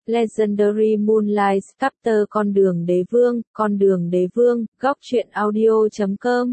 Legendary Moonlight Chapter Con đường đế vương, góc truyện audio.com.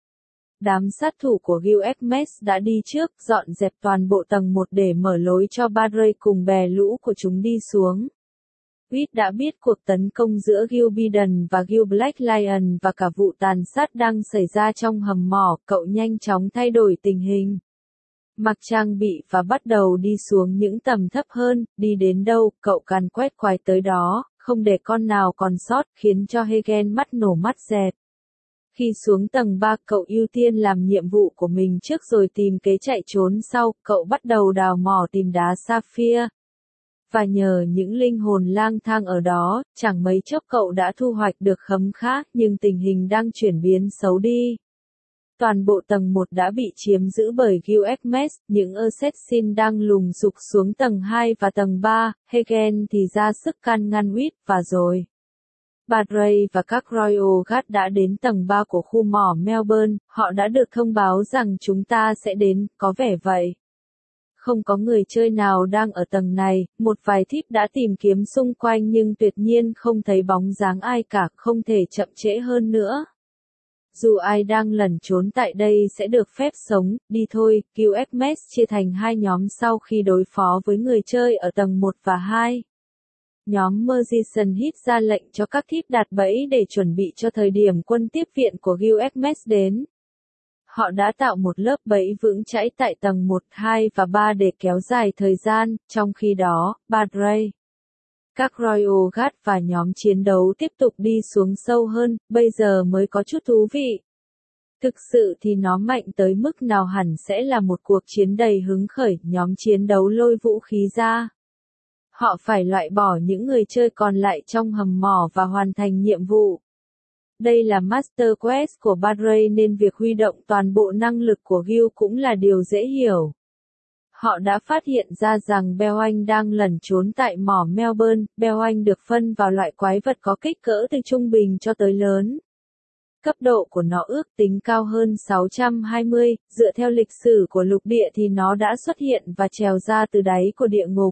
Đám sát thủ của Gilgamesh đã đi trước, dọn dẹp toàn bộ tầng 1 để mở lối cho Badrey cùng bè lũ của chúng đi xuống. Reed đã biết cuộc tấn công giữa Gilbiden và Gil Black Lion và cả vụ tàn sát đang xảy ra trong hầm mỏ, cậu nhanh chóng thay đổi tình hình. Mặc trang bị và bắt đầu đi xuống những tầm thấp hơn, đi đến đâu, cậu càn quét quái tới đó, không để con nào còn sót, khiến cho Hagen mắt nổ mắt dẹt. Khi xuống tầng 3, cậu ưu tiên làm nhiệm vụ của mình trước rồi tìm kế chạy trốn sau, cậu bắt đầu đào mỏ tìm đá sapphire. Và nhờ những linh hồn lang thang ở đó, chẳng mấy chốc cậu đã thu hoạch được khấm khá, nhưng tình hình đang chuyển biến xấu đi. Toàn bộ tầng 1 đã bị chiếm giữ bởi Gilgamesh, những assassin đang lùng sục xuống tầng 2 và tầng 3, Hagen thì ra sức can ngăn Reed, và rồi. Badrey và các Royal Guard đã đến tầng 3 của khu mỏ Melbourne, họ đã được thông báo rằng chúng ta sẽ đến, có vẻ vậy. Không có người chơi nào đang ở tầng này, một vài thiếp đã tìm kiếm xung quanh nhưng tuyệt nhiên không thấy bóng dáng ai cả, không thể chậm trễ hơn nữa. Dù ai đang lẩn trốn tại đây sẽ được phép sống, đi thôi. Gilgamesh chia thành hai nhóm sau khi đối phó với người chơi ở tầng 1 và 2. Nhóm Magician hít ra lệnh cho các thiếp đặt bẫy để chuẩn bị cho thời điểm quân tiếp viện của Gilgamesh đến. Họ đã tạo một lớp bẫy vững chãi tại tầng 1, 2 và 3 để kéo dài thời gian, trong khi đó, Badrey, các Royal Guard và nhóm chiến đấu tiếp tục đi xuống sâu hơn, bây giờ mới có chút thú vị. Thực sự thì nó mạnh tới mức nào hẳn sẽ là một cuộc chiến đầy hứng khởi, nhóm chiến đấu lôi vũ khí ra. Họ phải loại bỏ những người chơi còn lại trong hầm mỏ và hoàn thành nhiệm vụ. Đây là Master Quest của Badrey nên việc huy động toàn bộ năng lực của Gil cũng là điều dễ hiểu. Họ đã phát hiện ra rằng Beoanh đang lẩn trốn tại mỏ Melbourne. Beoanh được phân vào loại quái vật có kích cỡ từ trung bình cho tới lớn. Cấp độ của nó ước tính cao hơn 620, dựa theo lịch sử của lục địa thì nó đã xuất hiện và trèo ra từ đáy của địa ngục.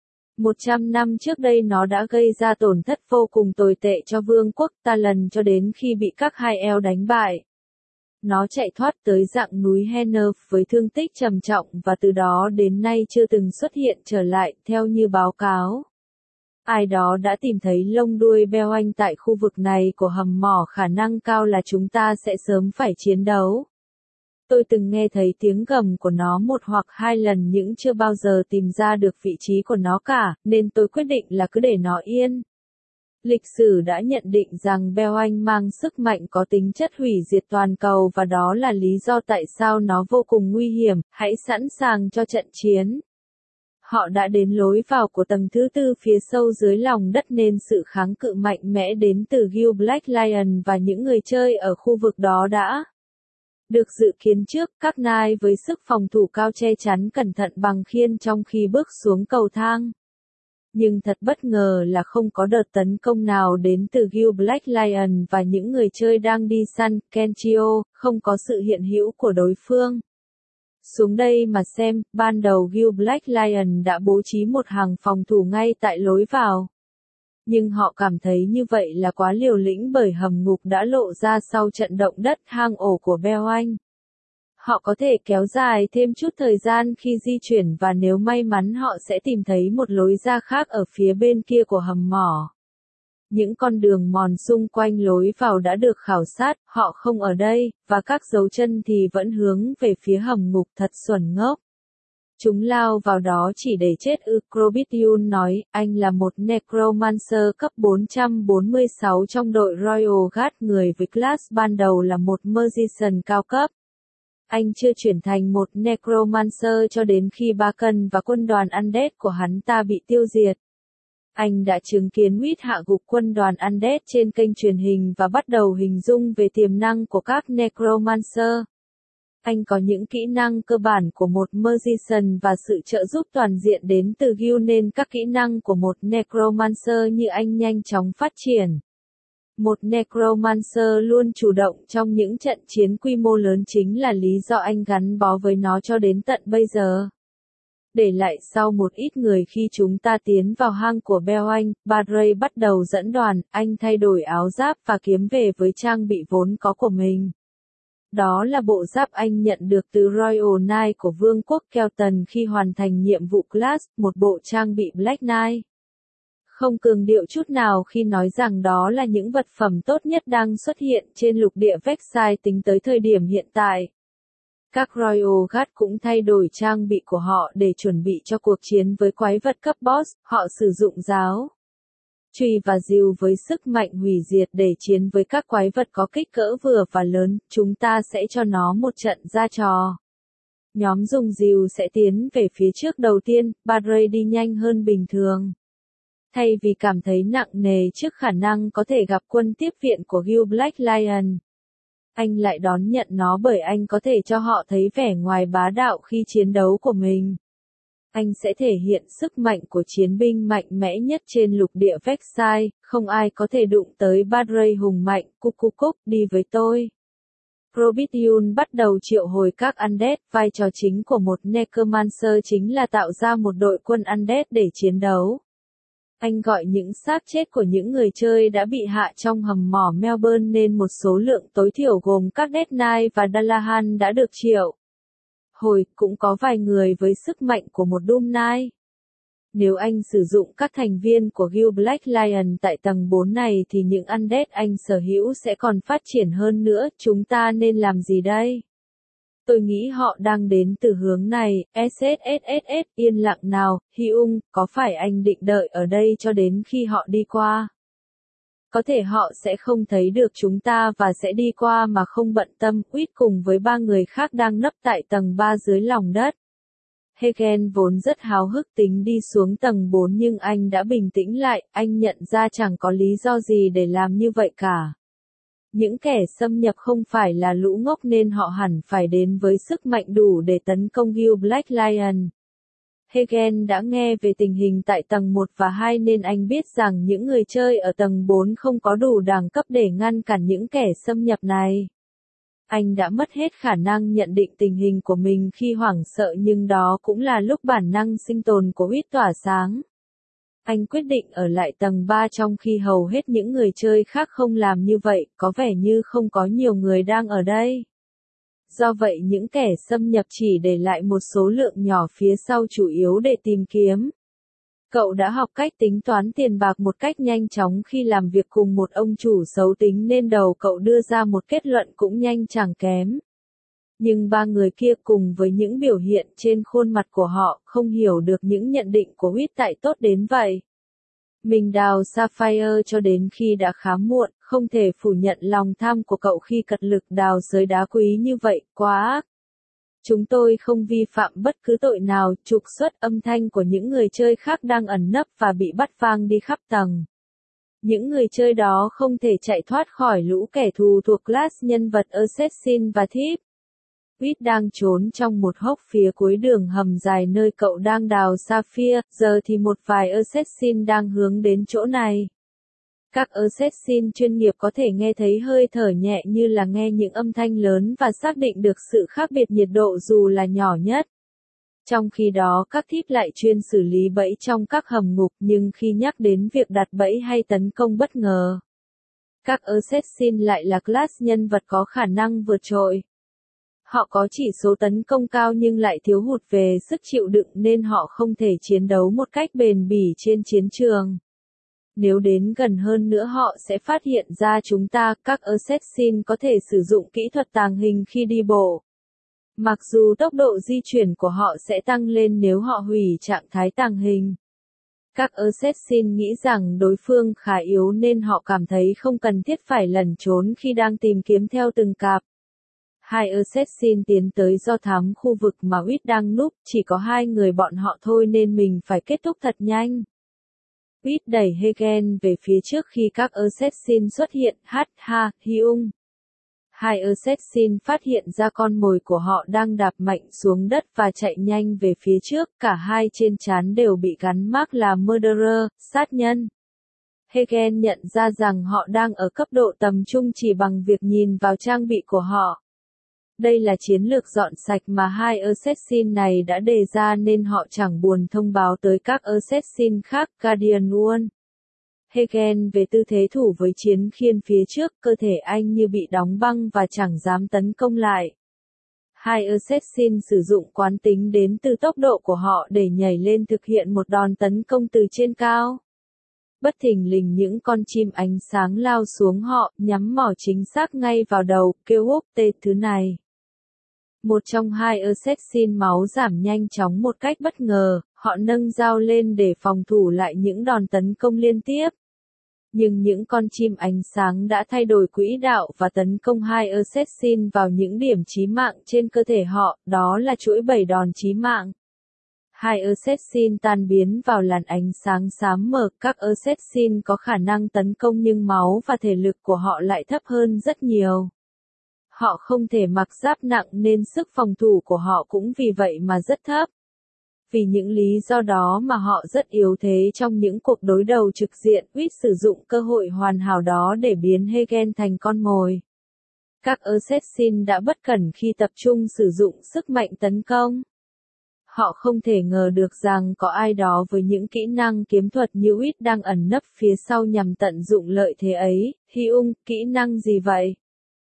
100 năm trước đây nó đã gây ra tổn thất vô cùng tồi tệ cho vương quốc Talon cho đến khi bị các hai eo đánh bại. Nó chạy thoát tới dạng núi Hennerf với thương tích trầm trọng và từ đó đến nay chưa từng xuất hiện trở lại, theo như báo cáo. Ai đó đã tìm thấy lông đuôi Beoanh tại khu vực này của hầm mỏ, khả năng cao là chúng ta sẽ sớm phải chiến đấu. Tôi từng nghe thấy tiếng gầm của nó một hoặc hai lần nhưng chưa bao giờ tìm ra được vị trí của nó cả, nên tôi quyết định là cứ để nó yên. Lịch sử đã nhận định rằng Beoanh mang sức mạnh có tính chất hủy diệt toàn cầu và đó là lý do tại sao nó vô cùng nguy hiểm, hãy sẵn sàng cho trận chiến. Họ đã đến lối vào của tầng thứ 4 phía sâu dưới lòng đất nên sự kháng cự mạnh mẽ đến từ Gil Black Lion và những người chơi ở khu vực đó đã được dự kiến trước, các nai với sức phòng thủ cao che chắn cẩn thận bằng khiên trong khi bước xuống cầu thang. Nhưng thật bất ngờ là không có đợt tấn công nào đến từ Gil Black Lion và những người chơi đang đi săn, Kenchio, không có sự hiện hữu của đối phương. Xuống đây mà xem, ban đầu Gil Black Lion đã bố trí một hàng phòng thủ ngay tại lối vào. Nhưng họ cảm thấy như vậy là quá liều lĩnh bởi hầm ngục đã lộ ra sau trận động đất hang ổ của Beoanh. Họ có thể kéo dài thêm chút thời gian khi di chuyển và nếu may mắn họ sẽ tìm thấy một lối ra khác ở phía bên kia của hầm mỏ. Những con đường mòn xung quanh lối vào đã được khảo sát, họ không ở đây, và các dấu chân thì vẫn hướng về phía hầm ngục, thật xuẩn ngốc. Chúng lao vào đó chỉ để chết ư. Krobitiun nói, anh là một Necromancer cấp 446 trong đội Royal Guard, người với class ban đầu là một Magician cao cấp. Anh chưa chuyển thành một Necromancer cho đến khi Bakan và quân đoàn Undead của hắn ta bị tiêu diệt. Anh đã chứng kiến Reed hạ gục quân đoàn Undead trên kênh truyền hình và bắt đầu hình dung về tiềm năng của các Necromancer. Anh có những kỹ năng cơ bản của một Magician và sự trợ giúp toàn diện đến từ Gil nên các kỹ năng của một Necromancer như anh nhanh chóng phát triển. Một Necromancer luôn chủ động trong những trận chiến quy mô lớn chính là lý do anh gắn bó với nó cho đến tận bây giờ. Để lại sau một ít người khi chúng ta tiến vào hang của Belanh, Barry bắt đầu dẫn đoàn, anh thay đổi áo giáp và kiếm về với trang bị vốn có của mình. Đó là bộ giáp anh nhận được từ Royal Knight của Vương quốc Kelton khi hoàn thành nhiệm vụ Clash, một bộ trang bị Black Knight. Không cường điệu chút nào khi nói rằng đó là những vật phẩm tốt nhất đang xuất hiện trên lục địa Vexai tính tới thời điểm hiện tại. Các Royal Guard cũng thay đổi trang bị của họ để chuẩn bị cho cuộc chiến với quái vật cấp boss, họ sử dụng giáo, chùy và rìu với sức mạnh hủy diệt để chiến với các quái vật có kích cỡ vừa và lớn, chúng ta sẽ cho nó một trận ra trò. Nhóm dùng rìu sẽ tiến về phía trước đầu tiên, Barry đi nhanh hơn bình thường. Thay vì cảm thấy nặng nề trước khả năng có thể gặp quân tiếp viện của Guild Black Lion, anh lại đón nhận nó bởi anh có thể cho họ thấy vẻ ngoài bá đạo khi chiến đấu của mình. Anh sẽ thể hiện sức mạnh của chiến binh mạnh mẽ nhất trên lục địa Vexai, không ai có thể đụng tới Barry hùng mạnh, cúc cúc cúc, đi với tôi. Prometheus bắt đầu triệu hồi các Undead, vai trò chính của một Necromancer chính là tạo ra một đội quân Undead để chiến đấu. Anh gọi những xác chết của những người chơi đã bị hạ trong hầm mỏ Melbourne nên một số lượng tối thiểu gồm các Death Knight và Dalahan đã được triệu hồi, cũng có vài người với sức mạnh của một Doom Knight. Nếu anh sử dụng các thành viên của Guild Black Lion tại tầng 4 này thì những Undead anh sở hữu sẽ còn phát triển hơn nữa, chúng ta nên làm gì đây? Tôi nghĩ họ đang đến từ hướng này, SSSSS, yên lặng nào, Hyung, có phải anh định đợi ở đây cho đến khi họ đi qua? Có thể họ sẽ không thấy được chúng ta và sẽ đi qua mà không bận tâm, Quýt cùng với 3 người khác đang nấp tại tầng 3 dưới lòng đất. Hagen vốn rất háo hức tính đi xuống tầng 4 nhưng anh đã bình tĩnh lại, anh nhận ra chẳng có lý do gì để làm như vậy cả. Những kẻ xâm nhập không phải là lũ ngốc nên họ hẳn phải đến với sức mạnh đủ để tấn công Guild Black Lion. Hagen đã nghe về tình hình tại tầng 1 và 2 nên anh biết rằng những người chơi ở tầng 4 không có đủ đẳng cấp để ngăn cản những kẻ xâm nhập này. Anh đã mất hết khả năng nhận định tình hình của mình khi hoảng sợ nhưng đó cũng là lúc bản năng sinh tồn của Quýt tỏa sáng. Anh quyết định ở lại tầng 3 trong khi hầu hết những người chơi khác không làm như vậy, có vẻ như không có nhiều người đang ở đây. Do vậy những kẻ xâm nhập chỉ để lại một số lượng nhỏ phía sau chủ yếu để tìm kiếm. Cậu đã học cách tính toán tiền bạc một cách nhanh chóng khi làm việc cùng một ông chủ xấu tính nên đầu cậu đưa ra một kết luận cũng nhanh chẳng kém. Nhưng 3 người kia cùng với những biểu hiện trên khuôn mặt của họ không hiểu được những nhận định của Quýt tại tốt đến vậy. Mình đào Sapphire cho đến khi đã khá muộn, không thể phủ nhận lòng tham của cậu khi cật lực đào sới đá quý như vậy, quá ác. Chúng tôi không vi phạm bất cứ tội nào, trục xuất âm thanh của những người chơi khác đang ẩn nấp và bị bắt vang đi khắp tầng. Những người chơi đó không thể chạy thoát khỏi lũ kẻ thù thuộc class nhân vật Assassin và Thief. Quýt đang trốn trong một hốc phía cuối đường hầm dài nơi cậu đang đào Sapphire, giờ thì một vài Assassin đang hướng đến chỗ này. Các Assassin chuyên nghiệp có thể nghe thấy hơi thở nhẹ như là nghe những âm thanh lớn và xác định được sự khác biệt nhiệt độ dù là nhỏ nhất. Trong khi đó các Thief lại chuyên xử lý bẫy trong các hầm ngục nhưng khi nhắc đến việc đặt bẫy hay tấn công bất ngờ, các Assassin lại là class nhân vật có khả năng vượt trội. Họ có chỉ số tấn công cao nhưng lại thiếu hụt về sức chịu đựng nên họ không thể chiến đấu một cách bền bỉ trên chiến trường. Nếu đến gần hơn nữa họ sẽ phát hiện ra chúng ta, các Assassin có thể sử dụng kỹ thuật tàng hình khi đi bộ. Mặc dù tốc độ di chuyển của họ sẽ tăng lên nếu họ hủy trạng thái tàng hình. Các Assassin nghĩ rằng đối phương khá yếu nên họ cảm thấy không cần thiết phải lẩn trốn khi đang tìm kiếm theo từng cặp. 2 Assassin tiến tới do thám khu vực mà Quýt đang núp, chỉ có 2 người bọn họ thôi nên mình phải kết thúc thật nhanh. Quýt đẩy Hagen về phía trước khi các Assassin xuất hiện, Hyung. 2 Assassin phát hiện ra con mồi của họ đang đạp mạnh xuống đất và chạy nhanh về phía trước, cả hai trên trán đều bị gắn mác là Murderer, sát nhân. Hagen nhận ra rằng họ đang ở cấp độ tầm trung chỉ bằng việc nhìn vào trang bị của họ. Đây là chiến lược dọn sạch mà hai assassin này đã đề ra nên họ chẳng buồn thông báo tới các assassin khác. Guardian One. Hagen về tư thế thủ với chiến khiên phía trước, cơ thể anh như bị đóng băng và chẳng dám tấn công lại. Hai assassin sử dụng quán tính đến từ tốc độ của họ để nhảy lên thực hiện một đòn tấn công từ trên cao. Bất thình lình những con chim ánh sáng lao xuống họ, nhắm mỏ chính xác ngay vào đầu, kêu húp tê thứ này. Một trong hai assassin máu giảm nhanh chóng một cách bất ngờ, họ nâng dao lên để phòng thủ lại những đòn tấn công liên tiếp. Nhưng những con chim ánh sáng đã thay đổi quỹ đạo và tấn công hai assassin vào những điểm chí mạng trên cơ thể họ, đó là chuỗi 7 đòn chí mạng. Hai assassin tan biến vào làn ánh sáng xám mờ, các assassin có khả năng tấn công nhưng máu và thể lực của họ lại thấp hơn rất nhiều. Họ không thể mặc giáp nặng nên sức phòng thủ của họ cũng vì vậy mà rất thấp. Vì những lý do đó mà họ rất yếu thế trong những cuộc đối đầu trực diện, Witt sử dụng cơ hội hoàn hảo đó để biến Hagen thành con mồi. Các assassin đã bất cẩn khi tập trung sử dụng sức mạnh tấn công. Họ không thể ngờ được rằng có ai đó với những kỹ năng kiếm thuật như Witt đang ẩn nấp phía sau nhằm tận dụng lợi thế ấy. Hyung, kỹ năng gì vậy?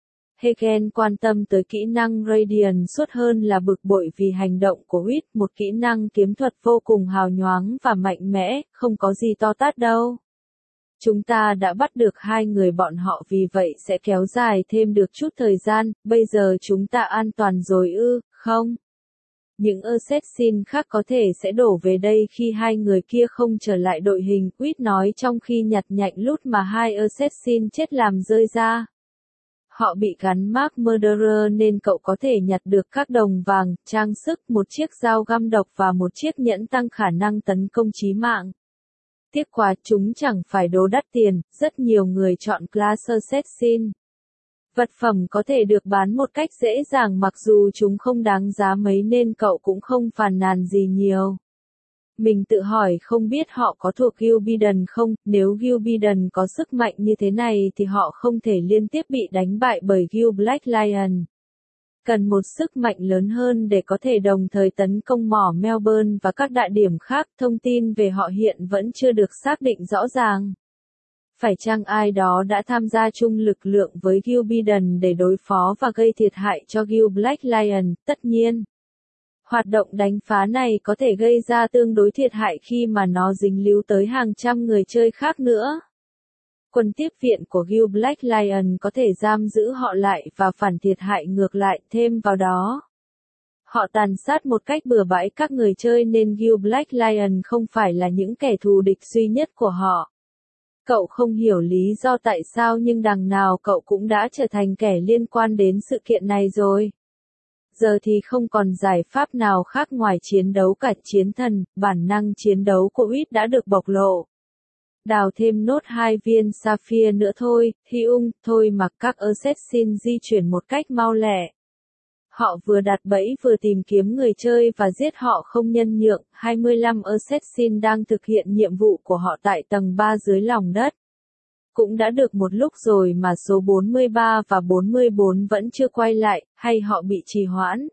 Hagen quan tâm tới kỹ năng Radiant suốt hơn là bực bội vì hành động của Witt, một kỹ năng kiếm thuật vô cùng hào nhoáng và mạnh mẽ, không có gì to tát đâu. Chúng ta đã bắt được hai người bọn họ vì vậy sẽ kéo dài thêm được chút thời gian, bây giờ chúng ta an toàn rồi ư, không? Những assassin khác có thể sẽ đổ về đây khi hai người kia không trở lại đội hình, Witt nói trong khi nhặt nhạnh lút mà hai assassin chết làm rơi ra. Họ bị gắn mác Murderer nên cậu có thể nhặt được các đồng vàng, trang sức, một chiếc dao găm độc và một chiếc nhẫn tăng khả năng tấn công chí mạng. Tiếc quá, chúng chẳng phải đồ đắt tiền, rất nhiều người chọn Class Assassin. Vật phẩm có thể được bán một cách dễ dàng mặc dù chúng không đáng giá mấy nên cậu cũng không phàn nàn gì nhiều. Mình tự hỏi không biết họ có thuộc Gilbiden không, nếu Gilbiden có sức mạnh như thế này thì họ không thể liên tiếp bị đánh bại bởi Gil Black Lion. Cần một sức mạnh lớn hơn để có thể đồng thời tấn công mỏ Melbourne và các đại điểm khác, thông tin về họ hiện vẫn chưa được xác định rõ ràng. Phải chăng ai đó đã tham gia chung lực lượng với Gilbiden để đối phó và gây thiệt hại cho Gil Black Lion, tất nhiên. Hoạt động đánh phá này có thể gây ra tương đối thiệt hại khi mà nó dính líu tới hàng trăm người chơi khác nữa. Quân tiếp viện của Gil Black Lion có thể giam giữ họ lại và phản thiệt hại ngược lại, thêm vào đó. Họ tàn sát một cách bừa bãi các người chơi nên Gil Black Lion không phải là những kẻ thù địch duy nhất của họ. Cậu không hiểu lý do tại sao nhưng đằng nào cậu cũng đã trở thành kẻ liên quan đến sự kiện này rồi. Giờ thì không còn giải pháp nào khác ngoài chiến đấu cả chiến thần, bản năng chiến đấu của Witt đã được bộc lộ. Đào thêm nốt 2 viên sapphire nữa thôi, Hyung, thôi mặc các assassin di chuyển một cách mau lẹ. Họ vừa đặt bẫy vừa tìm kiếm người chơi và giết họ không nhân nhượng, 25 assassin đang thực hiện nhiệm vụ của họ tại tầng 3 dưới lòng đất. Cũng đã được một lúc rồi mà số 43 và 44 vẫn chưa quay lại, hay họ bị trì hoãn.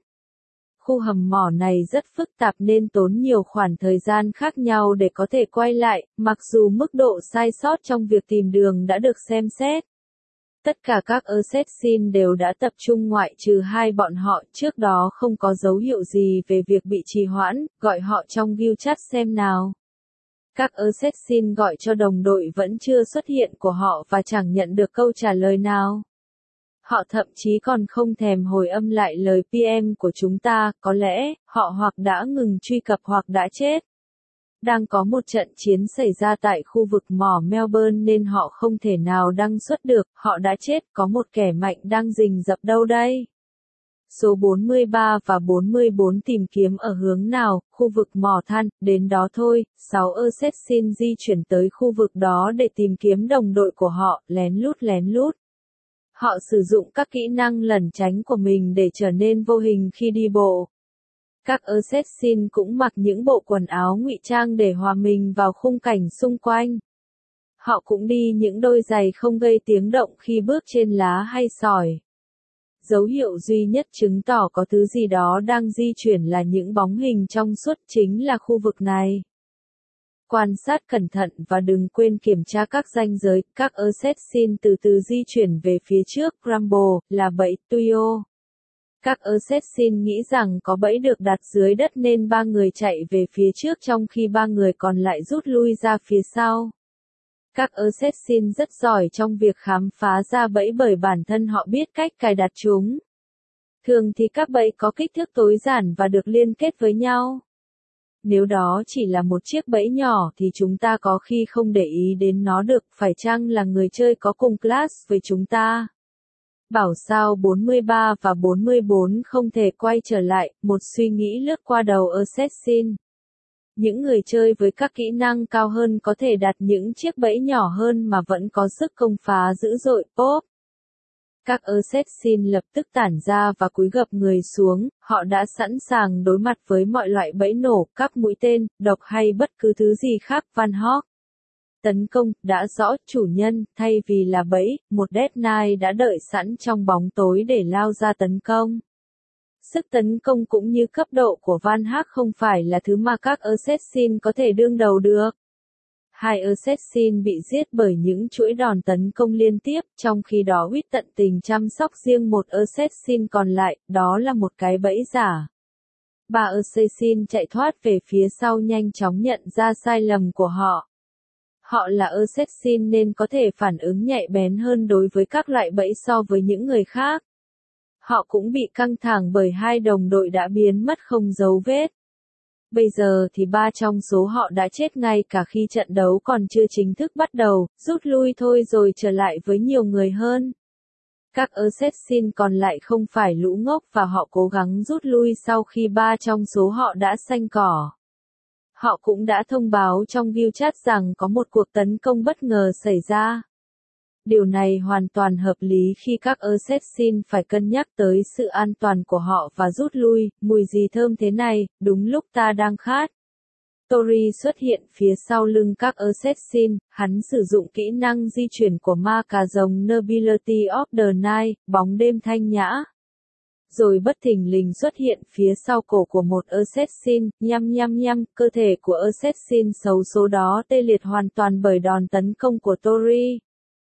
Khu hầm mỏ này rất phức tạp nên tốn nhiều khoảng thời gian khác nhau để có thể quay lại, mặc dù mức độ sai sót trong việc tìm đường đã được xem xét. Tất cả các assassin đều đã tập trung ngoại trừ hai bọn họ, trước đó không có dấu hiệu gì về việc bị trì hoãn, gọi họ trong guild chat xem nào. Các assassin gọi cho đồng đội vẫn chưa xuất hiện của họ và chẳng nhận được câu trả lời nào. Họ thậm chí còn không thèm hồi âm lại lời PM của chúng ta, có lẽ, họ hoặc đã ngừng truy cập hoặc đã chết. Đang có một trận chiến xảy ra tại khu vực mỏ Melbourne nên họ không thể nào đăng xuất được, họ đã chết, có một kẻ mạnh đang rình rập đâu đây. Số 43 và 44 tìm kiếm ở hướng nào, khu vực mỏ than, đến đó thôi, 6 assassin di chuyển tới khu vực đó để tìm kiếm đồng đội của họ, lén lút. Họ sử dụng các kỹ năng lẩn tránh của mình để trở nên vô hình khi đi bộ. Các assassin cũng mặc những bộ quần áo ngụy trang để hòa mình vào khung cảnh xung quanh. Họ cũng đi những đôi giày không gây tiếng động khi bước trên lá hay sỏi. Dấu hiệu duy nhất chứng tỏ có thứ gì đó đang di chuyển là những bóng hình trong suốt chính là khu vực này. Quan sát cẩn thận và đừng quên kiểm tra các ranh giới, các assassin từ từ di chuyển về phía trước, Rumble, là bẫy, Tuyo. Các assassin nghĩ rằng có bẫy được đặt dưới đất nên ba người chạy về phía trước trong khi ba người còn lại rút lui ra phía sau. Các assassin rất giỏi trong việc khám phá ra bẫy bởi bản thân họ biết cách cài đặt chúng. Thường thì các bẫy có kích thước tối giản và được liên kết với nhau. Nếu đó chỉ là một chiếc bẫy nhỏ thì chúng ta có khi không để ý đến nó được, phải chăng là người chơi có cùng class với chúng ta? Bảo sao 43 và 44 không thể quay trở lại, một suy nghĩ lướt qua đầu assassin. Những người chơi với các kỹ năng cao hơn có thể đặt những chiếc bẫy nhỏ hơn mà vẫn có sức công phá dữ dội, pop. Các assassin lập tức tản ra và cúi gập người xuống, họ đã sẵn sàng đối mặt với mọi loại bẫy nổ, các mũi tên, độc hay bất cứ thứ gì khác. Van Hawk. Tấn công, đã rõ, chủ nhân, thay vì là bẫy, một Death Knight đã đợi sẵn trong bóng tối để lao ra tấn công. Sức tấn công cũng như cấp độ của Van Hawk không phải là thứ mà các assassin có thể đương đầu được. Hai assassin bị giết bởi những chuỗi đòn tấn công liên tiếp, trong khi đó Wit tận tình chăm sóc riêng một assassin còn lại, đó là một cái bẫy giả. Ba assassin chạy thoát về phía sau nhanh chóng nhận ra sai lầm của họ. Họ là assassin nên có thể phản ứng nhạy bén hơn đối với các loại bẫy so với những người khác. Họ cũng bị căng thẳng bởi hai đồng đội đã biến mất không dấu vết. Bây giờ thì ba trong số họ đã chết ngay cả khi trận đấu còn chưa chính thức bắt đầu, rút lui thôi rồi trở lại với nhiều người hơn. Các assassin còn lại không phải lũ ngốc và họ cố gắng rút lui sau khi ba trong số họ đã xanh cỏ. Họ cũng đã thông báo trong guild chat rằng có một cuộc tấn công bất ngờ xảy ra. Điều này hoàn toàn hợp lý khi các assassin phải cân nhắc tới sự an toàn của họ và rút lui. Mùi gì thơm thế này, đúng lúc ta đang khát. Tori xuất hiện phía sau lưng các assassin, hắn sử dụng kỹ năng di chuyển của ma cà rồng Nobility of the Night, bóng đêm thanh nhã. Rồi bất thình lình xuất hiện phía sau cổ của một assassin, nhăm, cơ thể của assassin xấu số đó tê liệt hoàn toàn bởi đòn tấn công của Tori.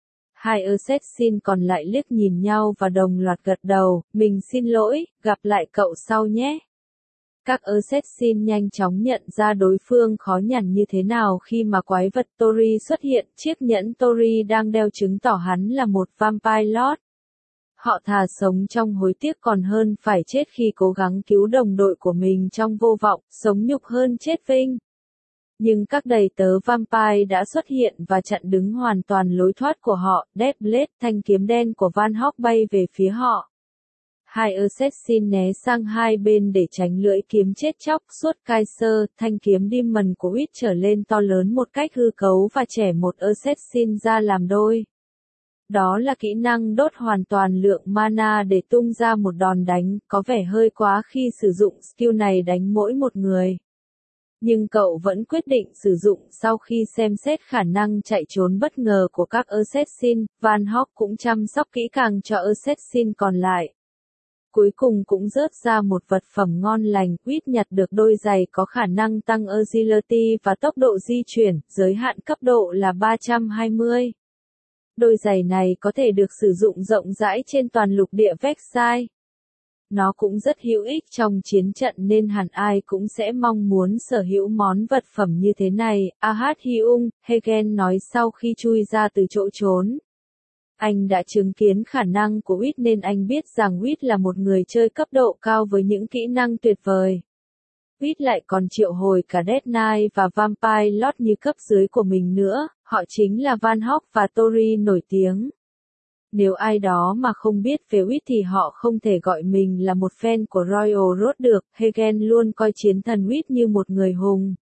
Hai assassin còn lại liếc nhìn nhau và đồng loạt gật đầu, mình xin lỗi, gặp lại cậu sau nhé. Các assassin nhanh chóng nhận ra đối phương khó nhằn như thế nào khi mà quái vật Tori xuất hiện, chiếc nhẫn Tori đang đeo chứng tỏ hắn là một vampire lord. Họ thà sống trong hối tiếc còn hơn phải chết khi cố gắng cứu đồng đội của mình trong vô vọng, sống nhục hơn chết vinh. Nhưng các đầy tớ vampire đã xuất hiện và chặn đứng hoàn toàn lối thoát của họ, Deathblade, thanh kiếm đen của Van Hawk bay về phía họ. Hai assassin né sang hai bên để tránh lưỡi kiếm chết chóc suốt Kaiser, thanh kiếm Demon của Wit trở lên to lớn một cách hư cấu và chẻ một assassin ra làm đôi. Đó là kỹ năng đốt hoàn toàn lượng mana để tung ra một đòn đánh, có vẻ hơi quá khi sử dụng skill này đánh mỗi một người. Nhưng cậu vẫn quyết định sử dụng sau khi xem xét khả năng chạy trốn bất ngờ của các assassin, Van Hawk cũng chăm sóc kỹ càng cho assassin còn lại. Cuối cùng cũng rớt ra một vật phẩm ngon lành, Wit nhặt được đôi giày có khả năng tăng agility và tốc độ di chuyển, giới hạn cấp độ là 320. Đôi giày này có thể được sử dụng rộng rãi trên toàn lục địa Vexai. Nó cũng rất hữu ích trong chiến trận nên hẳn ai cũng sẽ mong muốn sở hữu món vật phẩm như thế này, Ahad Hyung, Hagen nói sau khi chui ra từ chỗ trốn. Anh đã chứng kiến khả năng của Wit nên anh biết rằng Wit là một người chơi cấp độ cao với những kỹ năng tuyệt vời. Wit lại còn triệu hồi cả Death Knight và Vampire Lord như cấp dưới của mình nữa, họ chính là Van Hawk và Tori nổi tiếng. Nếu ai đó mà không biết về Wit thì họ không thể gọi mình là một fan của Royal Road được, Hagen luôn coi chiến thần Wit như một người hùng.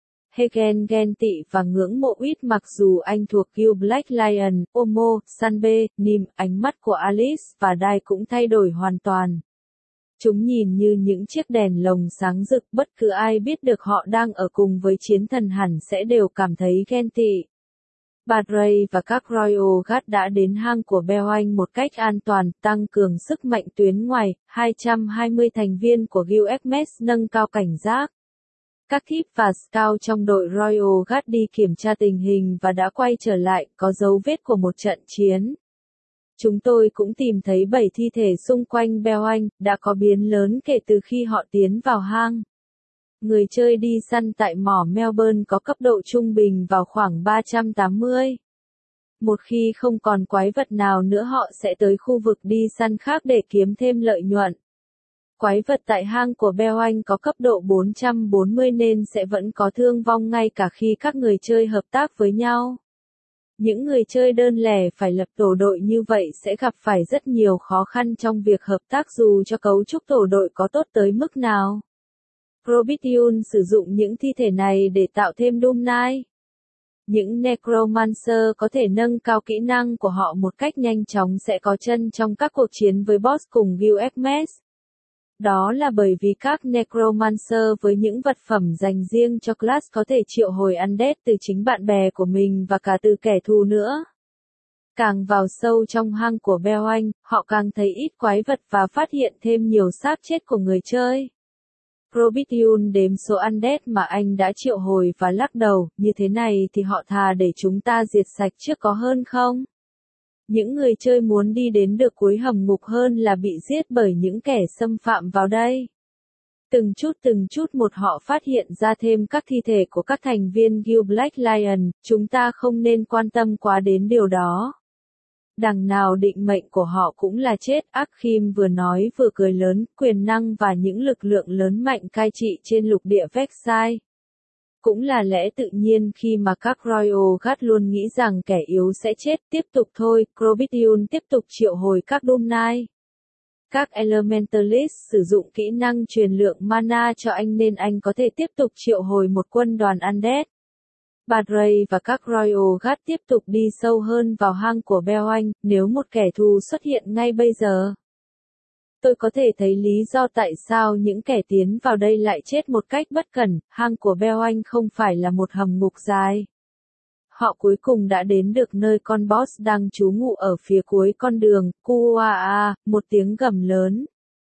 Hagen ghen tị và ngưỡng mộ Wit mặc dù anh thuộc Guild Black Lion, Omo, Sanbe, Nim, ánh mắt của Alice và Dai cũng thay đổi hoàn toàn. Chúng nhìn như những chiếc đèn lồng sáng rực, bất cứ ai biết được họ đang ở cùng với chiến thần hẳn sẽ đều cảm thấy ghen tị. Barclay và các Royal Guard đã đến hang của Beoanh một cách an toàn, tăng cường sức mạnh tuyến ngoài, 220 thành viên của Guild nâng cao cảnh giác. Các thiếp và scout trong đội Royal Guard đi kiểm tra tình hình và đã quay trở lại, có dấu vết của một trận chiến. Chúng tôi cũng tìm thấy 7 thi thể xung quanh Beoanh, đã có biến lớn kể từ khi họ tiến vào hang. Người chơi đi săn tại mỏ Melbourne có cấp độ trung bình vào khoảng 380. Một khi không còn quái vật nào nữa họ sẽ tới khu vực đi săn khác để kiếm thêm lợi nhuận. Quái vật tại hang của Beoanh có cấp độ 440 nên sẽ vẫn có thương vong ngay cả khi các người chơi hợp tác với nhau. Những người chơi đơn lẻ phải lập tổ đội như vậy sẽ gặp phải rất nhiều khó khăn trong việc hợp tác dù cho cấu trúc tổ đội có tốt tới mức nào. Prometheus sử dụng những thi thể này để tạo thêm Doom Knight. Những Necromancer có thể nâng cao kỹ năng của họ một cách nhanh chóng sẽ có chân trong các cuộc chiến với boss cùng Guild. Đó là bởi vì các Necromancer với những vật phẩm dành riêng cho class có thể triệu hồi undead từ chính bạn bè của mình và cả từ kẻ thù nữa. Càng vào sâu trong hang của Beoanh, họ càng thấy ít quái vật và phát hiện thêm nhiều xác chết của người chơi. Prometheus đếm số undead mà anh đã triệu hồi và lắc đầu, như thế này thì họ thà để chúng ta diệt sạch trước có hơn không? Những người chơi muốn đi đến được cuối hầm ngục hơn là bị giết bởi những kẻ xâm phạm vào đây. Từng chút một họ phát hiện ra thêm các thi thể của các thành viên Guild Black Lion, chúng ta không nên quan tâm quá đến điều đó. Đằng nào định mệnh của họ cũng là chết, Akhim vừa nói vừa cười lớn, quyền năng và những lực lượng lớn mạnh cai trị trên lục địa Vexai. Cũng là lẽ tự nhiên khi mà các Royal Guard luôn nghĩ rằng kẻ yếu sẽ chết, tiếp tục thôi, Prometheus tiếp tục triệu hồi các Doom Knight. Các Elementalist sử dụng kỹ năng truyền lượng mana cho anh nên anh có thể tiếp tục triệu hồi một quân đoàn Undead. Barclay và các Royal Guard tiếp tục đi sâu hơn vào hang của Beoanh, nếu một kẻ thù xuất hiện ngay bây giờ. Tôi có thể thấy lý do tại sao những kẻ tiến vào đây lại chết một cách bất cẩn, hang của Beoanh không phải là một hầm ngục dài. Họ cuối cùng đã đến được nơi con boss đang trú ngụ ở phía cuối con đường, Kuaa, một tiếng gầm lớn.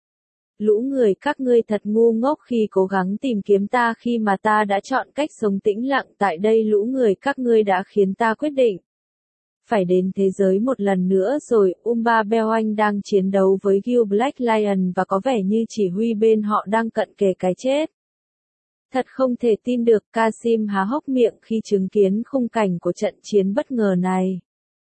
Lũ người các ngươi thật ngu ngốc khi cố gắng tìm kiếm ta khi mà ta đã chọn cách sống tĩnh lặng tại đây, lũ người các ngươi đã khiến ta quyết định phải đến thế giới một lần nữa rồi. Beoanh đang chiến đấu với Guild Black Lion và có vẻ như chỉ huy bên họ đang cận kề cái chết. Thật không thể tin được, Kasim há hốc miệng khi chứng kiến khung cảnh của trận chiến bất ngờ này.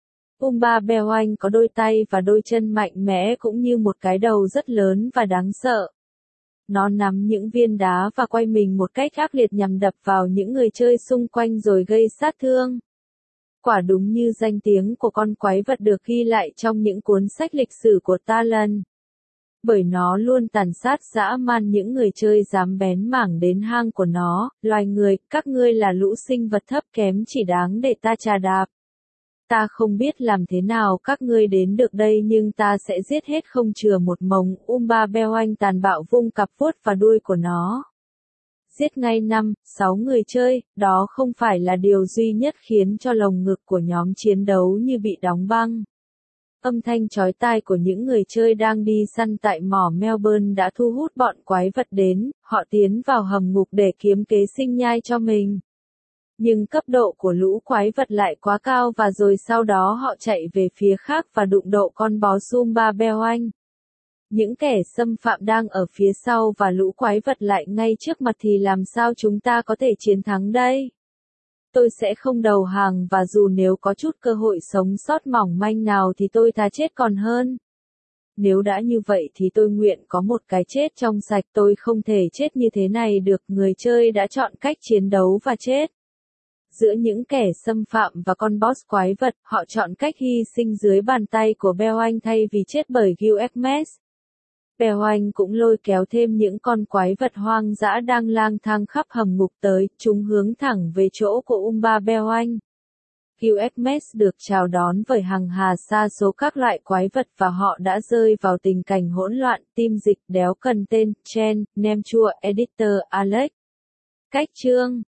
Beoanh có đôi tay và đôi chân mạnh mẽ cũng như một cái đầu rất lớn và đáng sợ. Nó nắm những viên đá và quay mình một cách ác liệt nhằm đập vào những người chơi xung quanh rồi gây sát thương. Quả đúng như danh tiếng của con quái vật được ghi lại trong những cuốn sách lịch sử của Talon. Bởi nó luôn tàn sát dã man những người chơi dám bén mảng đến hang của nó, loài người, các ngươi là lũ sinh vật thấp kém chỉ đáng để ta chà đạp. Ta không biết làm thế nào các ngươi đến được đây nhưng ta sẽ giết hết không chừa một mống. Beoanh tàn bạo vung cặp vuốt và đuôi của nó. Giết ngay 5-6 người chơi, đó không phải là điều duy nhất khiến cho lồng ngực của nhóm chiến đấu như bị đóng băng. Âm thanh chói tai của những người chơi đang đi săn tại mỏ Melbourne đã thu hút bọn quái vật đến, họ tiến vào hầm ngục để kiếm kế sinh nhai cho mình. Nhưng cấp độ của lũ quái vật lại quá cao và rồi sau đó họ chạy về phía khác và đụng độ con bò Beoanh. Những kẻ xâm phạm đang ở phía sau và lũ quái vật lại ngay trước mặt thì làm sao chúng ta có thể chiến thắng đây? Tôi sẽ không đầu hàng và dù nếu có chút cơ hội sống sót mỏng manh nào thì tôi thà chết còn hơn. Nếu đã như vậy thì tôi nguyện có một cái chết trong sạch, tôi không thể chết như thế này được. Người chơi đã chọn cách chiến đấu và chết. Giữa những kẻ xâm phạm và con boss quái vật, họ chọn cách hy sinh dưới bàn tay của Beoanh thay vì chết bởi Guild. Beoanh cũng lôi kéo thêm những con quái vật hoang dã đang lang thang khắp hầm ngục tới, chúng hướng thẳng về chỗ của Beoanh. Guild được chào đón bởi hàng hà sa số các loại quái vật và họ đã rơi vào tình cảnh hỗn loạn. Team dịch đéo cần tên, Chen, Nemchua, Editor, Alex. Cách chương